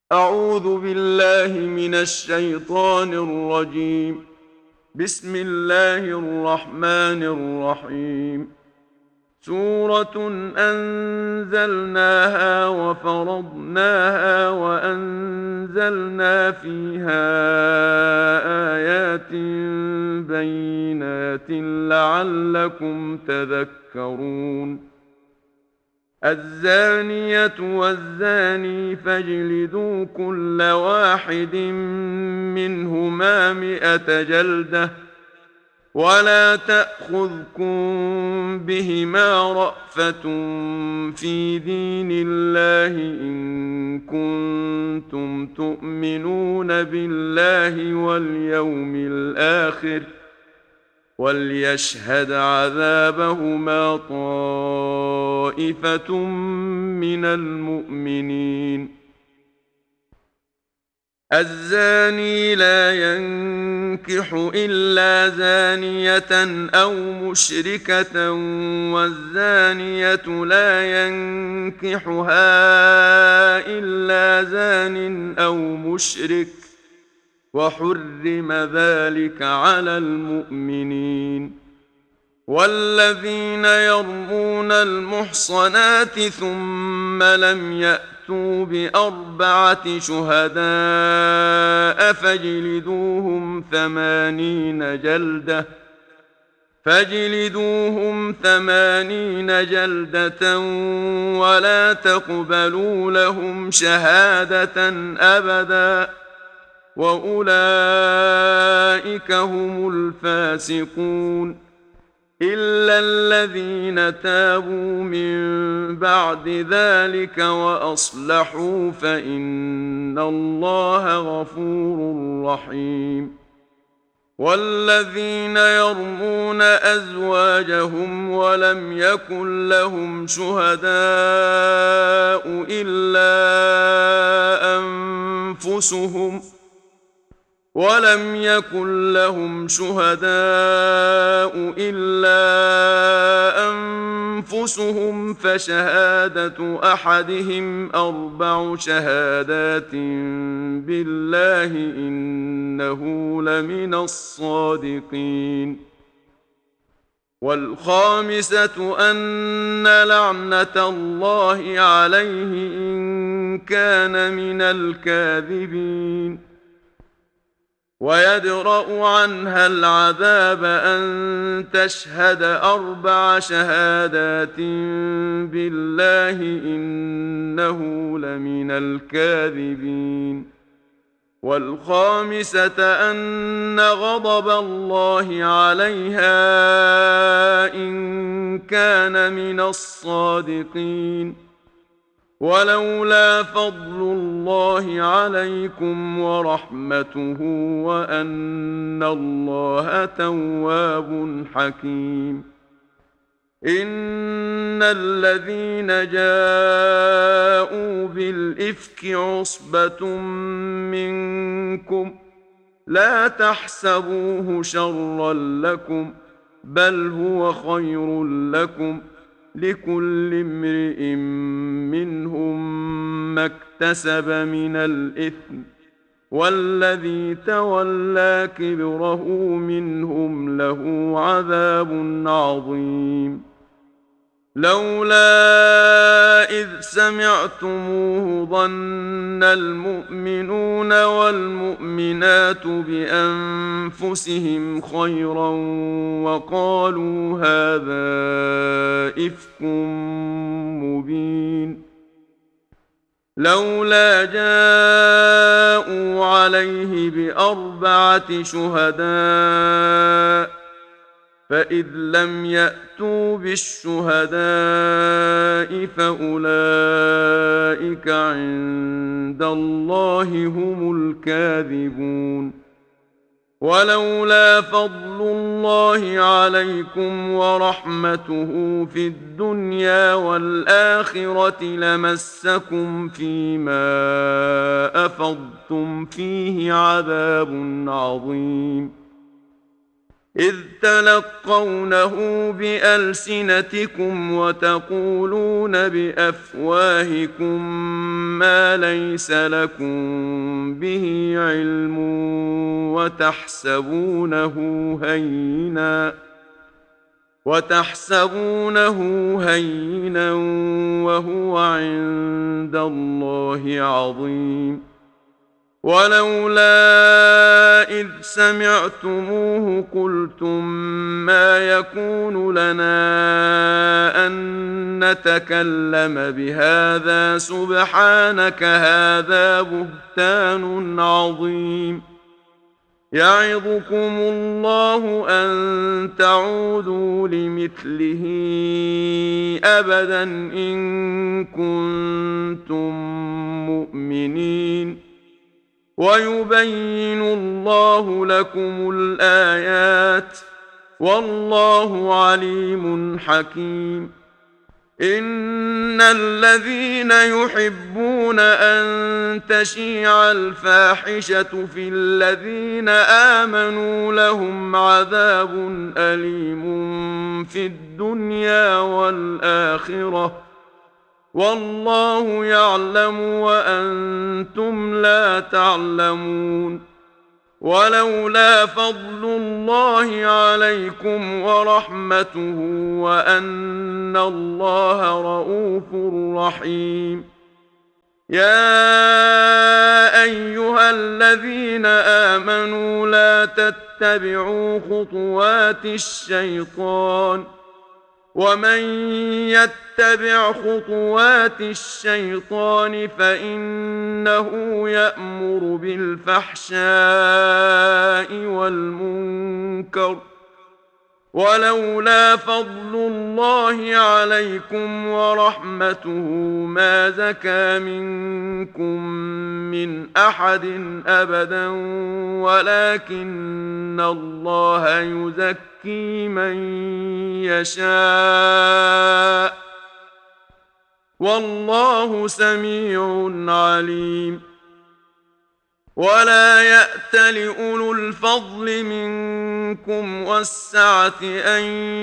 أعوذ بالله من الشيطان الرجيم. بسم الله الرحمن الرحيم. سورة أنزلناها وفرضناها وأنزلنا فيها آيات بينات لعلكم تذكرون. الزانية والزاني فاجلدوا كل واحد منهما 100 جلدة، ولا تأخذكم بهما رأفة في دين الله إن كنتم تؤمنون بالله واليوم الآخر، وليشهد عذابهما طائفة من المؤمنين. الزاني لا ينكح إلا زانية أو مشركة، والزانية لا ينكحها إلا زان أو مشرك، وحرم ذلك على المؤمنين. والذين يرمون المحصنات ثم لم يأتوا ب4 شهداء فاجلدوهم 80 جلدة، ولا تقبلوا لهم شهادة أبدا، وأولئك هم الفاسقون. إلا الذين تابوا من بعد ذلك وأصلحوا فإن الله غفور رحيم. والذين يرمون أزواجهم ولم يكن لهم شهداء إلا أنفسهم فشهادة أحدهم 4 شهادات بالله إنه لمن الصادقين. والخامسة أن لعنة الله عليه إن كان من الكاذبين. ويدرأ عنها العذاب أن تشهد 4 شهادات بالله إنه لمن الكاذبين. والخامسة أن غضب الله عليها إن كان من الصادقين. ولولا فضل الله عليكم ورحمته وأن الله تواب حكيم. إن الذين جاءوا بالإفك عصبة منكم لا تحسبوه شرا لكم، بل هو خير لكم، لكل امرئ منهم ما اكتسب من الإثم، والذي تولى كبره منهم له عذاب عظيم. لولا إذ سمعتموه ظن المؤمنون والمؤمنات بأنفسهم خيرا وقالوا هذا إفك مبين. لولا جاءوا عليه ب4 شهداء، فإذ لم يأتوا بالشهداء فأولئك عند الله هم الكاذبون. ولولا فضل الله عليكم ورحمته في الدنيا والآخرة لمسكم فيما أفضتم فيه عذاب عظيم. إذ تلقونه بألسنتكم وتقولون بأفواهكم ما ليس لكم به علم وتحسبونه هينا وهو عند الله عظيم. ولولا إذ سمعتموه قلتم ما يكون لنا أن نتكلم بهذا سبحانك هذا بهتان عظيم. يعظكم الله أن تعودوا لمثله أبدا إن كنتم مؤمنين. ويبين الله لكم الآيات والله عليم حكيم. إن الذين يحبون أن تشيع الفاحشة في الذين آمنوا لهم عذاب أليم في الدنيا والآخرة والله يعلم وأنتم لا تعلمون. ولولا فضل الله عليكم ورحمته وأن الله رؤوف رحيم. يا أيها الذين آمنوا لا تتبعوا خطوات الشيطان ومن يتبع خطوات الشيطان فإنه يأمر بالفحشاء والمنكر. ولولا فضل الله عليكم ورحمته ما زكى منكم من أحد أبدا ولكن الله يزكي من يشاء والله سميع عليم. ولا يأت لأولو الفضل منكم والسعة أن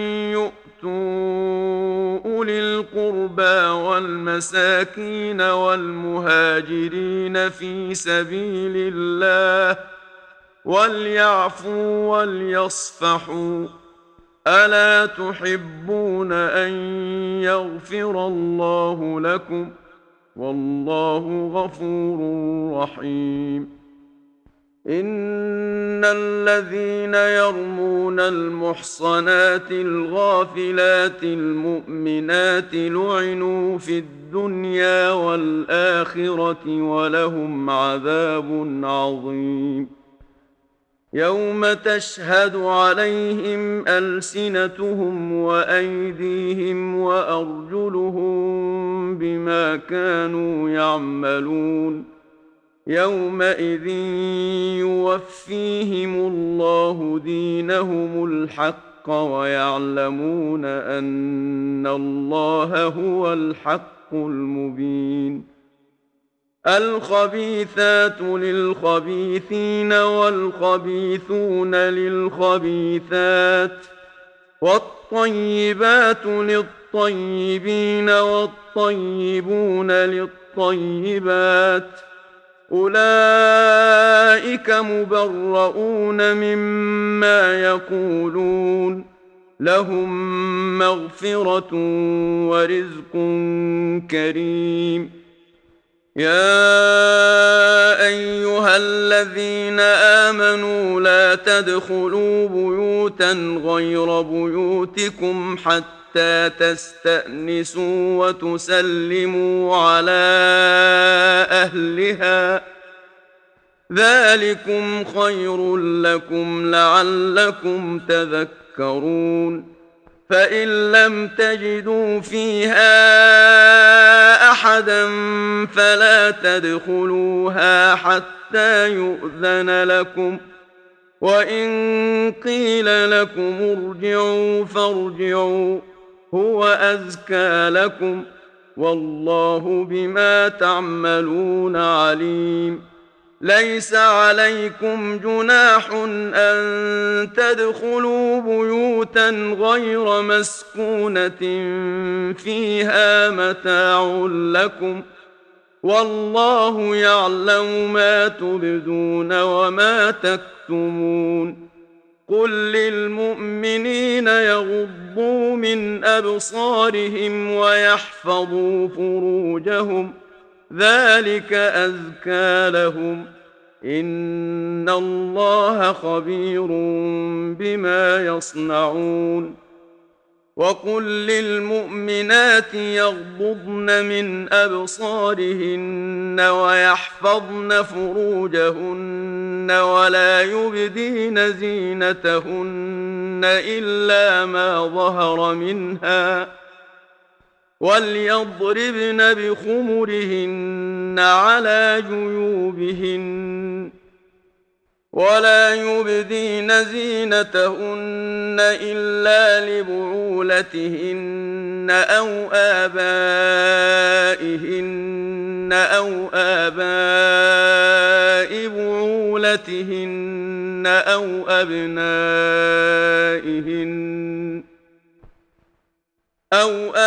يؤتوا أولي القربى والمساكين والمهاجرين في سبيل الله وليعفوا وليصفحوا. ألا تحبون أن يغفر الله لكم والله غفور رحيم. إن الذين يرمون المحصنات الغافلات المؤمنات لعنوا في الدنيا والآخرة ولهم عذاب عظيم. يوم تشهد عليهم ألسنتهم وأيديهم وأرجلهم بما كانوا يعملون. يومئذ يوفيهم الله دينهم الحق ويعلمون أن الله هو الحق المبين. الخبيثات للخبيثين والخبيثون للخبيثات والطيبات للطيبين والطيبون للطيبات أولئك مبرؤون مما يقولون لهم مغفرة ورزق كريم. يا أيها الذين آمنوا لا تدخلوا بيوتا غير بيوتكم حتى تستأنسوا وتسلموا على أهلها ذلكم خير لكم لعلكم تذكرون. فإن لم تجدوا فيها أحدا فلا تدخلوها حتى يؤذن لكم وإن قيل لكم ارجعوا فارجعوا هو أزكى لكم والله بما تعملون عليم. ليس عليكم جناح أن تدخلوا بيوتا غير مسكونة فيها متاع لكم والله يعلم ما تبدون وما تكتمون قل للمؤمنين يغضوا من أبصارهم ويحفظوا فروجهم ذلك أزكى لهم إن الله خبير بما يصنعون وقل للمؤمنات يغضضن من أبصارهن ويحفظن فروجهن ولا يبدين زينتهن إلا ما ظهر منها وليضربن بخمرهن على جيوبهن ولا يبدين زينتهن إلا لبعولتهن أو آباء بعولتهن أو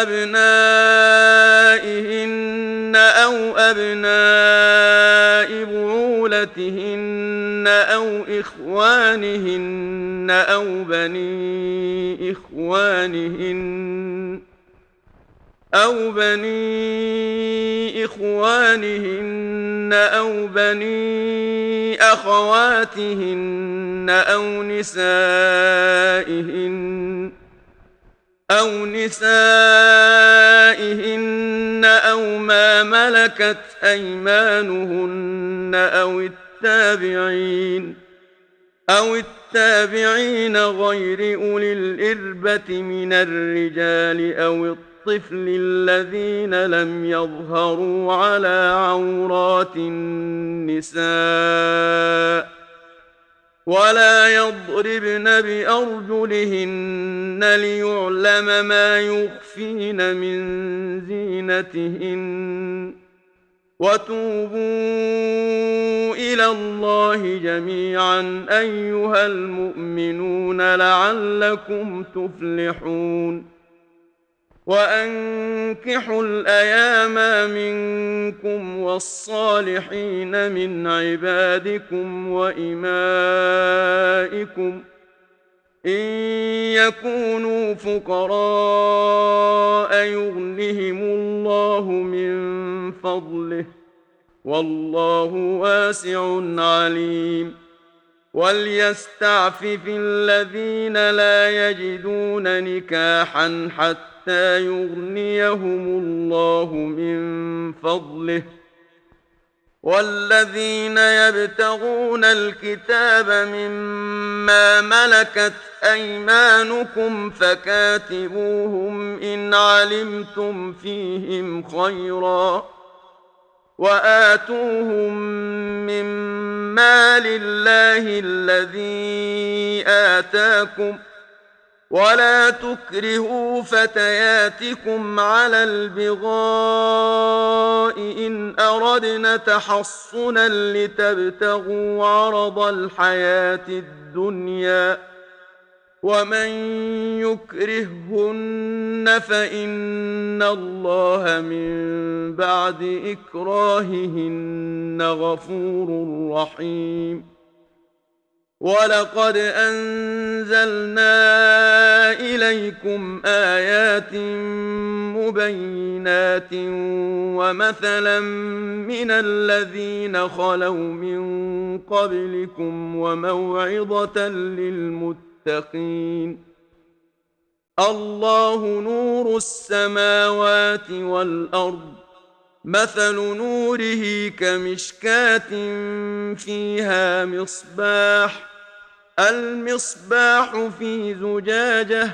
أبناء بعولتهن أو إخوانهن أو بني إخوانهن أو بني أخواتهن أو نسائهن أو ما ملكت أيمانهن أو التابعين غير أولي الإربة من الرجال أو الطفل الذين لم يظهروا على عورات النساء ولا يضربن بأرجلهن ليعلم ما يخفين من زينتهن وتوبوا إلى الله جميعا أيها المؤمنون لعلكم تفلحون وأنكحوا الأيام منكم والصالحين من عبادكم وإمائكم إن يكونوا فقراء يغنهم الله من فضله والله واسع عليم وليستعفف الذين لا يجدون نكاحا حتى يغنيهم الله من فضله والذين يبتغون الكتاب مما ملكت أيمانكم فكاتبوهم إن علمتم فيهم خيرا وآتوهم من مال الله الذي آتاكم ولا تكرهوا فتياتكم على البغاء إن أردنا تحصنا لتبتغوا عرض الحياة الدنيا ومن يكرههن فإن الله من بعد إكراههن غفور رحيم ولقد أنزلنا إليكم آيات مبينات ومثلا من الذين خلوا من قبلكم وموعظة للمتقين الله نور السماوات والأرض مثل نوره كمشكاة فيها المصباح في زجاجة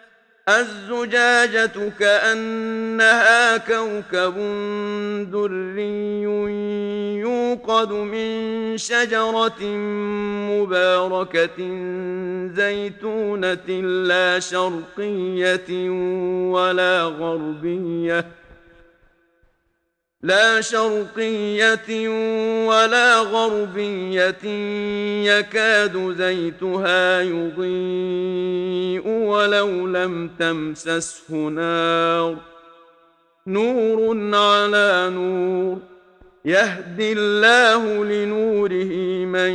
الزجاجة كأنها كوكب دري يوقد من شجرة مباركة زيتونة لا شرقية ولا غربية لا شرقية ولا غربية يكاد زيتها يضيء ولو لم تمسسه نار نور على نور يهدي الله لنوره من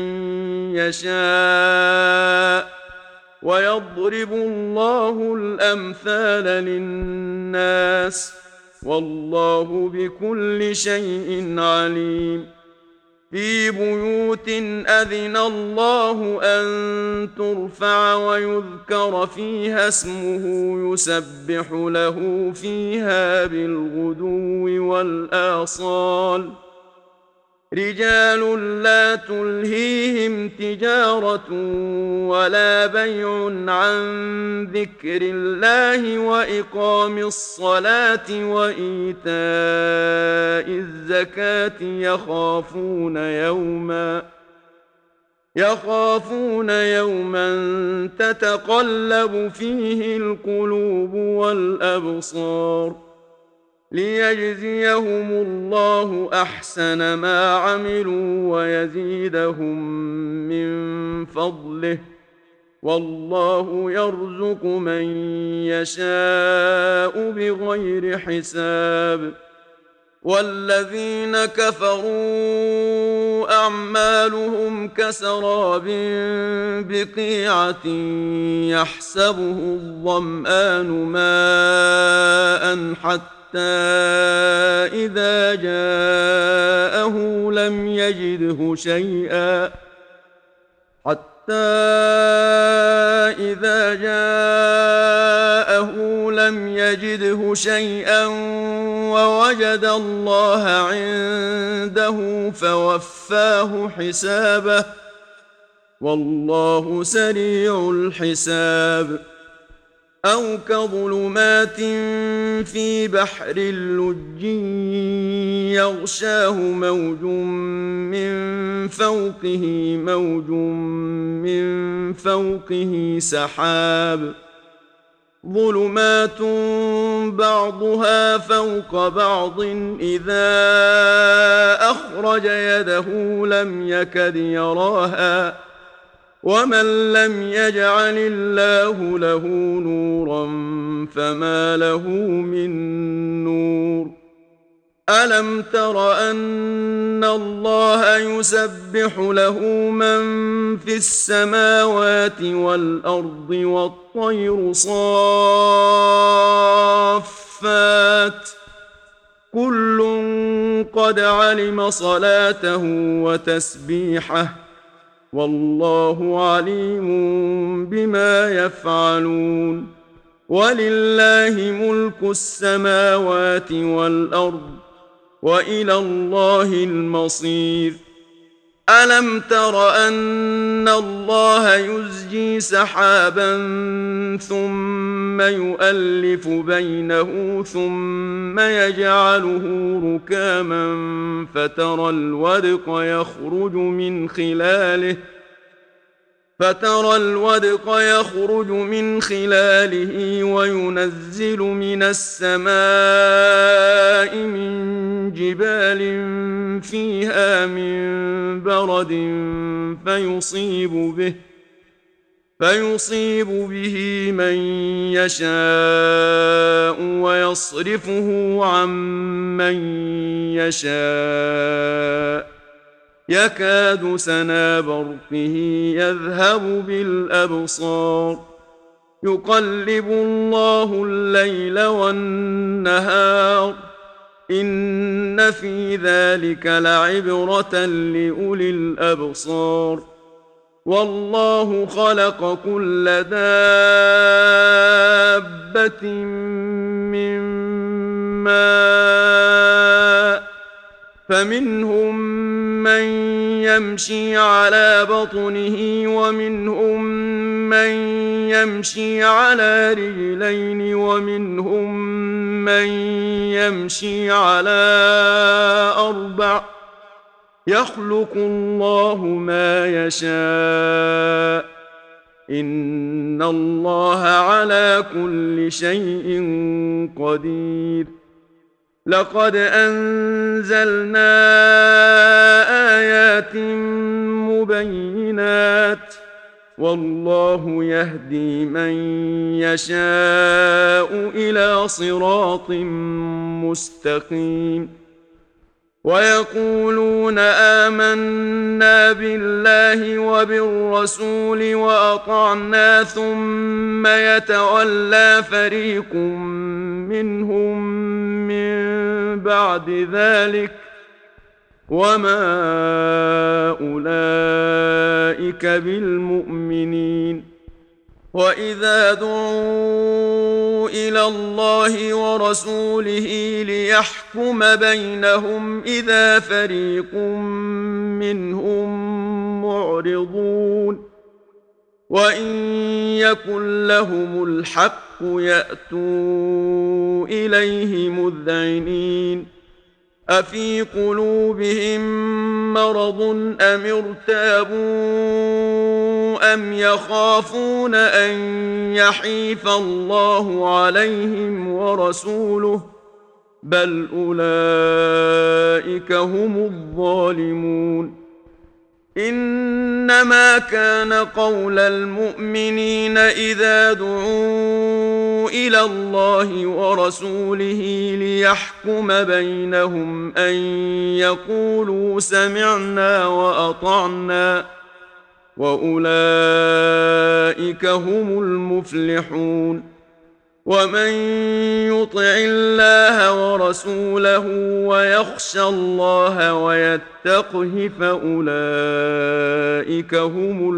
يشاء ويضرب الله الأمثال للناس والله بكل شيء عليم في بيوت أذن الله أن ترفع ويذكر فيها اسمه يسبح له فيها بالغدو والآصال رجال لا تلهيهم تجارة ولا بيع عن ذكر الله وإقام الصلاة وإيتاء الزكاة يخافون يوما تتقلب فيه القلوب والأبصار ليجزيهم الله أحسن ما عملوا ويزيدهم من فضله والله يرزق من يشاء بغير حساب والذين كفروا أعمالهم كسراب بقيعة يحسبه الظمآن ماء حتى إذا جاءه لم يجده شيئا ووجد الله عنده فوفاه حسابه والله سريع الحساب أو كظلمات في بحر اللج يغشاه موج من فوقه سحاب ظلمات بعضها فوق بعض إذا أخرج يده لم يكد يراها ومن لم يجعل الله له نورا فما له من نور ألم تر أن الله يسبح له من في السماوات والأرض والطير صافات كل قد علم صلاته وتسبيحه والله عليم بما يفعلون ولله ملك السماوات والأرض وإلى الله المصير ألم تر أن الله يزجي سحابا ثم يؤلف بينه ثم يجعله ركاما فترى الودق يخرج من خلاله وينزل من السماء من جبال فيها من برد فيصيب به من يشاء ويصرفه عن من يشاء يكاد سنا برقه يذهب بالأبصار يقلب الله الليل والنهار إن في ذلك لعبرة لأولي الأبصار والله خلق كل دابة من ماء فمنهم من يمشي على بطنه ومنهم من يمشي على رجلين ومنهم من يمشي على أربع يخلق الله ما يشاء إن الله على كل شيء قدير لقد أنزلنا آيات مبينات والله يهدي من يشاء إلى صراط مستقيم ويقولون آمنا بالله وبالرسول وأطعنا ثم يتولى فريق منهم من بعد ذلك وما أولئك بالمؤمنين وإذا دعوا إلى الله ورسوله ليحكم بينهم إذا فريق منهم معرضون وإن يكن لهم الحق يأتوا إليه مذعنين أفي قلوبهم مرض أم ارتابوا أم يخافون أن يحيف الله عليهم ورسوله بل أولئك هم الظالمون إنما كان قول المؤمنين إذا دعوا إلى الله ورسوله ليحكم بينهم أن يقولوا سمعنا وأطعنا وأولئك هم المفلحون ومن يطع الله ورسوله ويخشى الله ويتقه فأولئك هم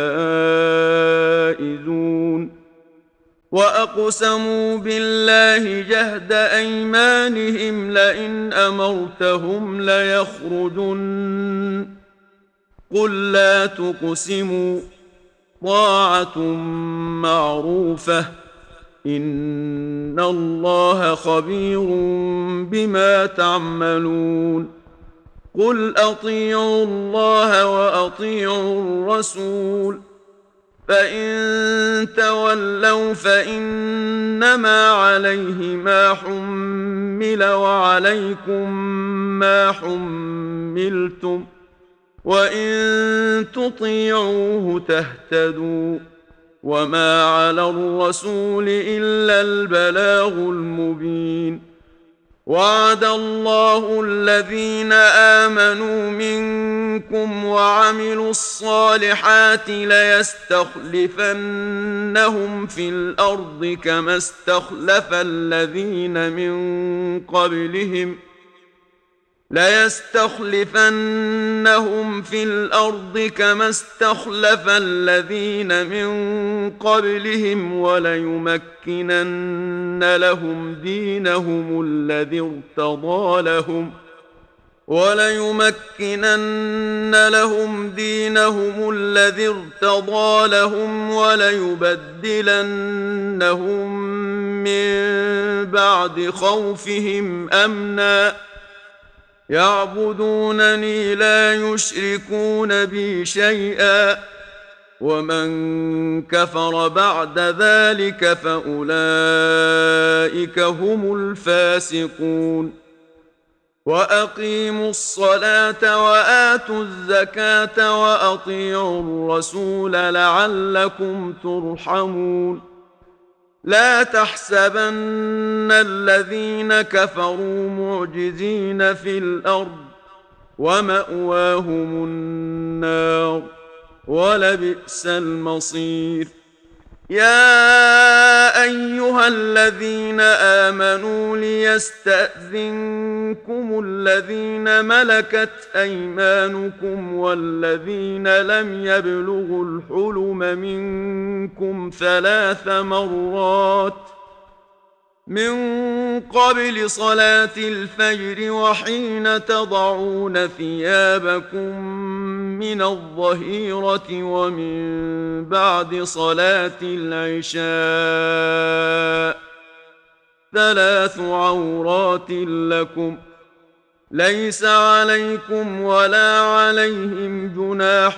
الفائزون وأقسموا بالله جهد أيمانهم لئن أمرتهم ليخرجن قل لا تقسموا طاعة معروفة إن الله خبير بما تعملون قل أطيعوا الله وأطيعوا الرسول فإن تولوا فإنما عليه ما حمل وعليكم ما حملتم وإن تطيعوه تهتدوا وما على الرسول إلا البلاغ المبين وعد الله الذين آمنوا منكم وعملوا الصالحات ليستخلفنهم في الأرض كما استخلف الذين من قبلهم ليستخلفنهم في الأرض كما استخلف الذين من قبلهم وليمكنن لهم دينهم الذي ارتضى لهم وليبدلنهم من بعد خوفهم أمنا يعبدونني لا يشركون بي شيئا ومن كفر بعد ذلك فأولئك هم الفاسقون وأقيموا الصلاة وآتوا الزكاة وأطيعوا الرسول لعلكم ترحمون لا تحسبن الذين كفروا معجزين في الأرض ومأواهم النار ولبئس المصير يا أيها الذين آمنوا ليستأذنكم الذين ملكت أيمانكم والذين لم يبلغوا الحلم منكم 3 مرات من قبل صلاة الفجر وحين تضعون ثيابكم من الظهيرة ومن بعد صلاة العشاء 3 عورات لكم ليس عليكم ولا عليهم جناح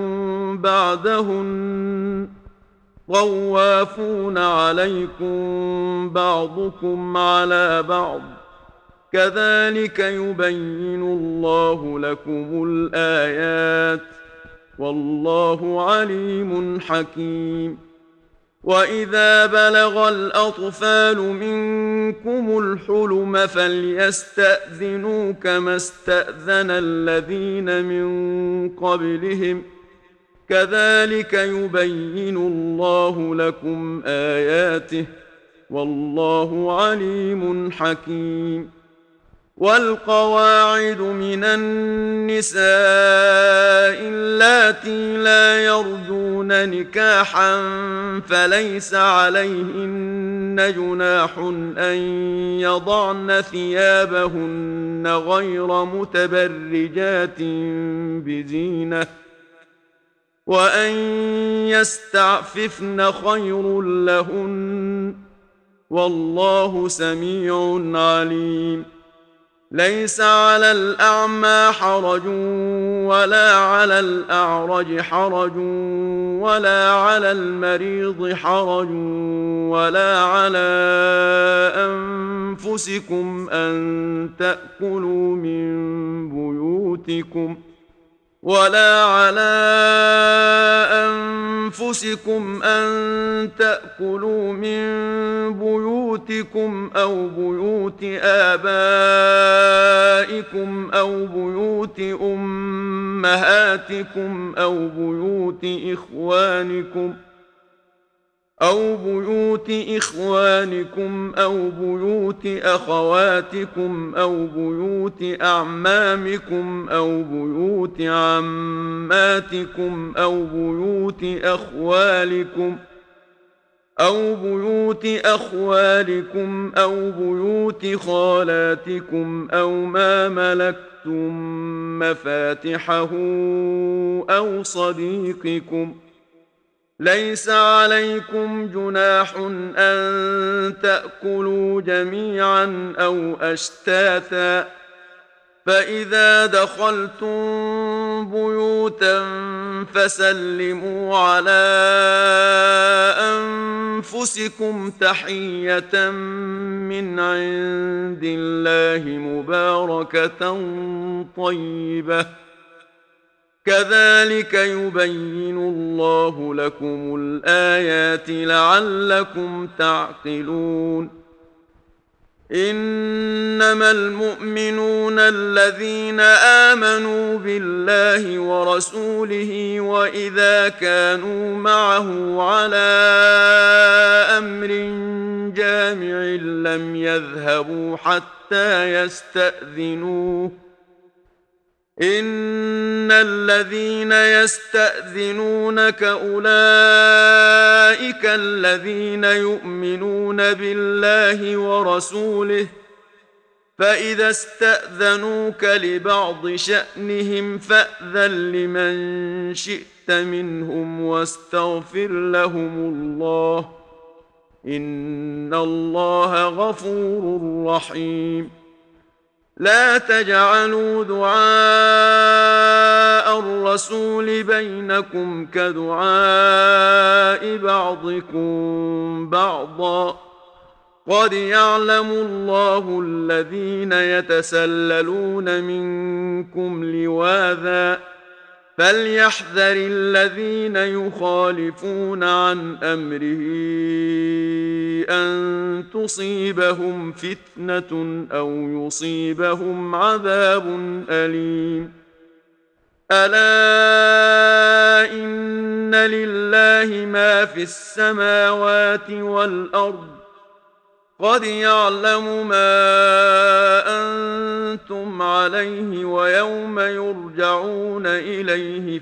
بعدهن طوافون عليكم بعضكم على بعض كذلك يبين الله لكم الآيات والله عليم حكيم. وإذا بلغ الأطفال منكم الحلم فليستأذنوا كما استأذن الذين من قبلهم كذلك يبين الله لكم آياته والله عليم حكيم. والقواعد من النساء اللاتي لا يرجون نكاحا فليس عليهن جناح أن يضعن ثيابهن غير متبرجات بزينة وأن يستعففن خير لهن والله سميع عليم. ليس على الأعمى حرج ولا على الأعرج حرج ولا على المريض حرج ولا على أنفسكم أن تأكلوا من بيوتكم أو بيوت آبائكم أو بيوت أمهاتكم أو بيوت إخوانكم أو بيوت أخواتكم أو بيوت أعمامكم أو بيوت عماتكم أو بيوت أخوالكم أو بيوت خالاتكم أو ما ملكتم مفاتحه أو صديقكم. ليس عليكم جناح أن تأكلوا جميعا أو أشتاتا فإذا دخلتم بيوتا فسلموا على أنفسكم تحية من عند الله مباركة طيبة كذلك يبين الله لكم الآيات لعلكم تعقلون. إنما المؤمنون الذين آمنوا بالله ورسوله وإذا كانوا معه على أمر جامع لم يذهبوا حتى يستأذنوه. إن الذين يستأذنونك أولئك الذين يؤمنون بالله ورسوله فإذا استأذنوك لبعض شأنهم فأذن لمن شئت منهم واستغفر لهم الله إن الله غفور رحيم. لا تجعلوا دعاء الرسول بينكم كدعاء بعضكم بعضا قد يعلم الله الذين يتسللون منكم لواذا فليحذر الذين يخالفون عن أمره أن تصيبهم فتنة أو يصيبهم عذاب أليم. ألا إن لله ما في السماوات والأرض قد يعلم ما أنتم عليه ويوم يرجعون إليه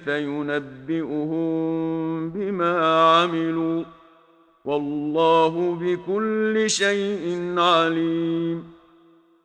فينبئهم بما عملوا والله بكل شيء عليم.